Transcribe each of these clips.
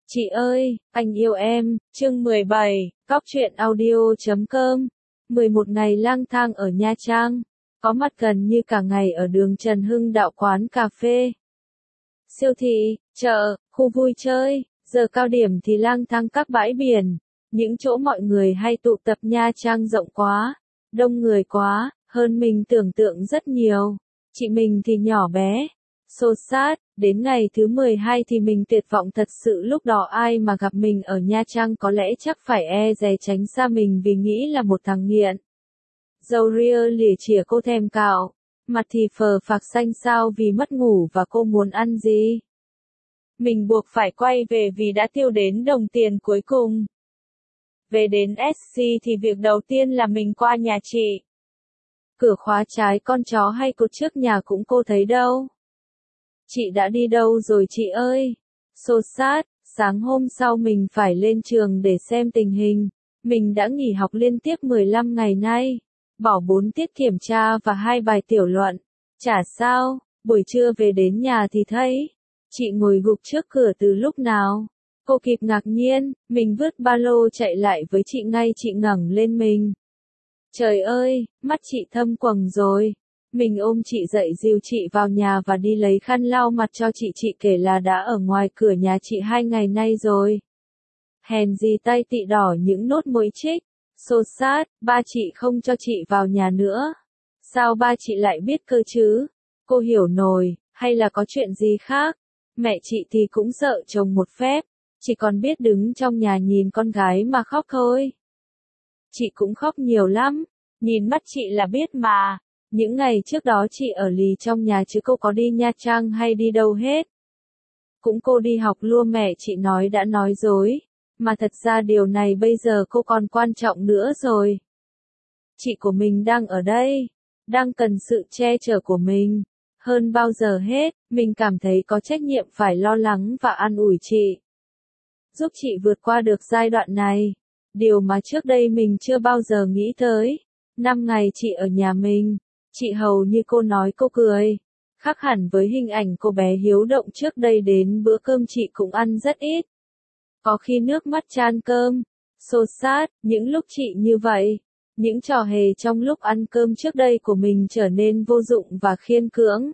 Chị ơi, anh yêu em, chương 17, Góc truyện audio.com. 11 ngày lang thang ở Nha Trang, có mặt gần như cả ngày ở đường Trần Hưng Đạo, quán cà phê, siêu thị, chợ, khu vui chơi, giờ cao điểm thì lang thang các bãi biển, những chỗ mọi người hay tụ tập. Nha Trang rộng quá, đông người quá, hơn mình tưởng tượng rất nhiều. Chị mình thì nhỏ bé, xô xát, đến ngày thứ 12 thì mình tuyệt vọng thật sự. Lúc đó ai mà gặp mình ở Nha Trang có lẽ chắc phải e dè tránh xa mình vì nghĩ là một thằng nghiện. Râu ria lìa chìa cô thèm cạo, mặt thì phờ phạc xanh xao vì mất ngủ và cô muốn ăn gì. Mình buộc phải quay về vì đã tiêu đến đồng tiền cuối cùng. Về đến SC thì việc đầu tiên là mình qua nhà chị. Cửa khóa trái, con chó hay cột trước nhà cũng cô thấy đâu. Chị đã đi đâu rồi chị ơi? Xô xát, sáng hôm sau mình phải lên trường để xem tình hình. Mình đã nghỉ học liên tiếp 15 ngày nay, bỏ 4 tiết kiểm tra và 2 bài tiểu luận. Chả sao, buổi trưa về đến nhà thì thấy chị ngồi gục trước cửa từ lúc nào. Cô kịp ngạc nhiên, mình vứt ba lô chạy lại với chị ngay. Chị ngẩng lên mình. Trời ơi, mắt chị thâm quầng rồi. Mình ôm chị dậy dìu chị vào nhà và đi lấy khăn lau mặt cho chị. Chị kể là đã ở ngoài cửa nhà chị 2 ngày nay rồi. Hèn gì tay tị đỏ những nốt mũi chích. Xô xát, ba chị không cho chị vào nhà nữa. Sao ba chị lại biết cơ chứ? Cô hiểu nổi, hay là có chuyện gì khác? Mẹ chị thì cũng sợ chồng một phép, chỉ còn biết đứng trong nhà nhìn con gái mà khóc thôi. Chị cũng khóc nhiều lắm, nhìn mắt chị là biết mà. Những ngày trước đó chị ở lì trong nhà chứ cô có đi Nha Trang hay đi đâu hết. Cũng cô đi học luôn. Mẹ chị nói đã nói dối, mà thật ra điều này bây giờ cô còn quan trọng nữa rồi. Chị của mình đang ở đây, đang cần sự che chở của mình. Hơn bao giờ hết, mình cảm thấy có trách nhiệm phải lo lắng và an ủi chị, giúp chị vượt qua được giai đoạn này. Điều mà trước đây mình chưa bao giờ nghĩ tới. 5 ngày chị ở nhà mình, chị hầu như cô nói cô cười. Khác hẳn với hình ảnh cô bé hiếu động trước đây. Đến bữa cơm chị cũng ăn rất ít, có khi nước mắt chan cơm. Xô xát, những lúc chị như vậy, những trò hề trong lúc ăn cơm trước đây của mình trở nên vô dụng và khiên cưỡng.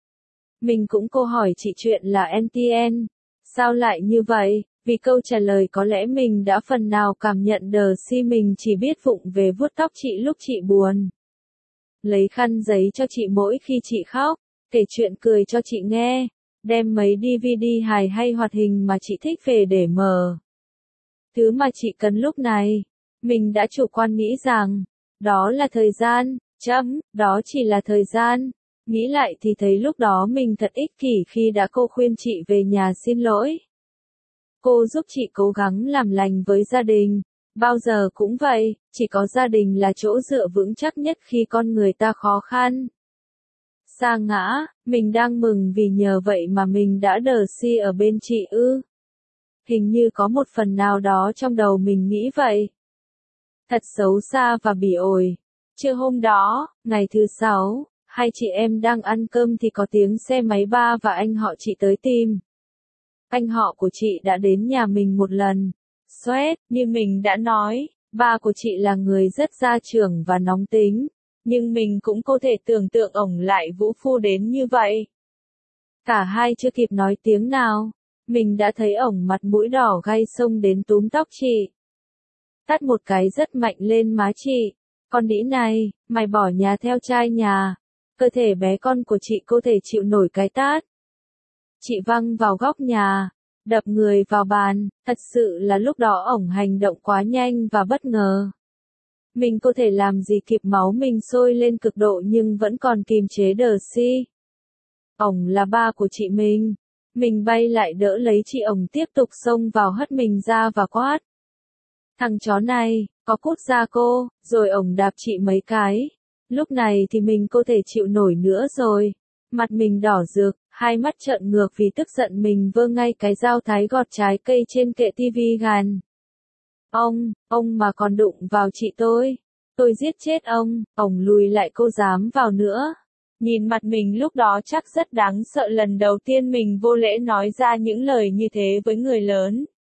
Mình cũng cô hỏi chị chuyện là NTN, sao lại như vậy? Vì câu trả lời có lẽ mình đã phần nào cảm nhận đờ si. Mình chỉ biết vụng về vuốt tóc chị lúc chị buồn, lấy khăn giấy cho chị mỗi khi chị khóc, kể chuyện cười cho chị nghe, đem mấy DVD hài hay hoạt hình mà chị thích về để mở. Thứ mà chị cần lúc này. Mình đã chủ quan nghĩ rằng đó là thời gian, đó chỉ là thời gian. Nghĩ lại thì thấy lúc đó mình thật ích kỷ khi đã cô khuyên chị về nhà xin lỗi. Cô giúp chị cố gắng làm lành với gia đình. Bao giờ cũng vậy, chỉ có gia đình là chỗ dựa vững chắc nhất khi con người ta khó khăn, sa ngã. Mình đang mừng vì nhờ vậy mà mình đã đờ si ở bên chị ư. Hình như có một phần nào đó trong đầu mình nghĩ vậy. Thật xấu xa và bỉ ổi. Trưa hôm đó, ngày thứ 6, hai chị em đang ăn cơm thì có tiếng xe máy. Ba và anh họ chị tới tìm. Anh họ của chị đã đến nhà mình một lần. Xoét, như mình đã nói, ba của chị là người rất gia trưởng và nóng tính. Nhưng mình cũng có thể tưởng tượng ổng lại vũ phu đến như vậy. Cả hai chưa kịp nói tiếng nào, mình đã thấy ổng mặt mũi đỏ gay xông đến túm tóc chị, tát một cái rất mạnh lên má chị. Con đĩ này, mày bỏ nhà theo trai nhà. Cơ thể bé con của chị có thể chịu nổi cái tát. Chị văng vào góc nhà, đập người vào bàn. Thật sự là lúc đó ổng hành động quá nhanh và bất ngờ. Mình có thể làm gì kịp, máu mình sôi lên cực độ nhưng vẫn còn kìm chế đờ si. Ổng là ba của chị mình. Mình bay lại đỡ lấy chị. Ổng tiếp tục xông vào hất mình ra và quát. Thằng chó này, có cút ra cô, rồi ổng đạp chị mấy cái. Lúc này thì mình có thể chịu nổi nữa rồi. Mặt mình đỏ rực, hai mắt trợn ngược vì tức giận. Mình vơ ngay cái dao thái gọt trái cây trên kệ tivi gàn. Ông mà còn đụng vào chị tôi giết chết ông. Ổng lùi lại, cô dám vào nữa. Nhìn mặt mình lúc đó chắc rất đáng sợ. Lần đầu tiên mình vô lễ nói ra những lời như thế với người lớn.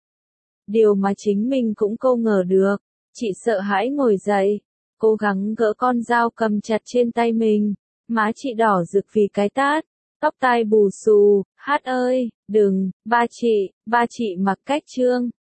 điều mà chính mình cũng không ngờ được. Chị sợ hãi ngồi dậy, cố gắng gỡ con dao cầm chặt trên tay mình. Má chị đỏ rực vì cái tát, tóc tai bù xù. Hát ơi, đừng, ba chị mặc cách trương.